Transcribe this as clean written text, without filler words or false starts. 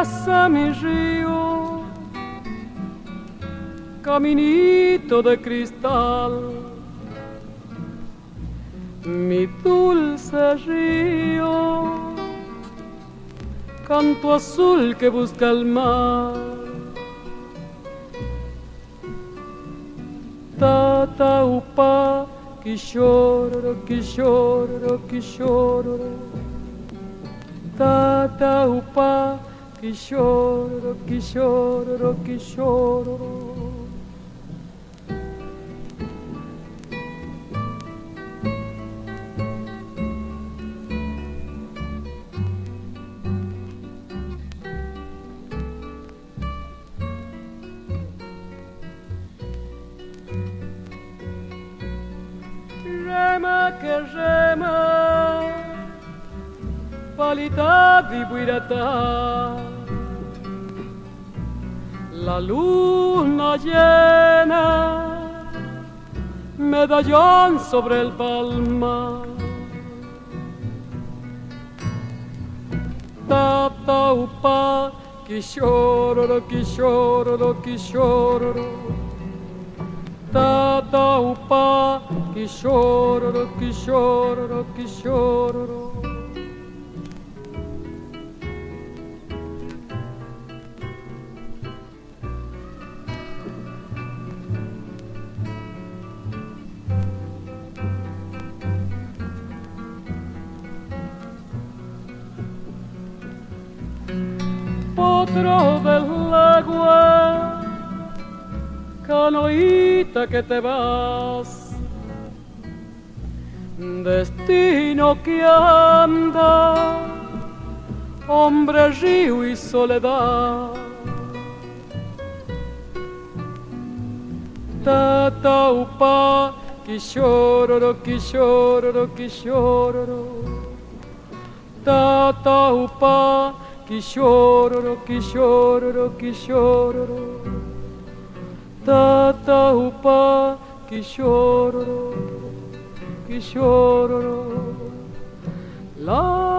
pasa mi río, caminito de cristal, mi dulce río, canto azul que busca el mar. Tata upa, quishororo, quishororo, quishororo. Tata upa, quishororo, quishororo, quishororo. Rema que rema, palita vibuirata, la luna llena, medallón sobre el palmar. Tata upa, quishororo, quishororo, quishororo. Tata upa, quishororo, quishororo, quishororo. Potro del agua, canoita que te vas, destino que anda, hombre, río y soledad. Tata upa, quishororo, quishororo, quishororo. Tata upa, quishororo, quishororo, quishororo. Tata upa, quishororo, quishororo. La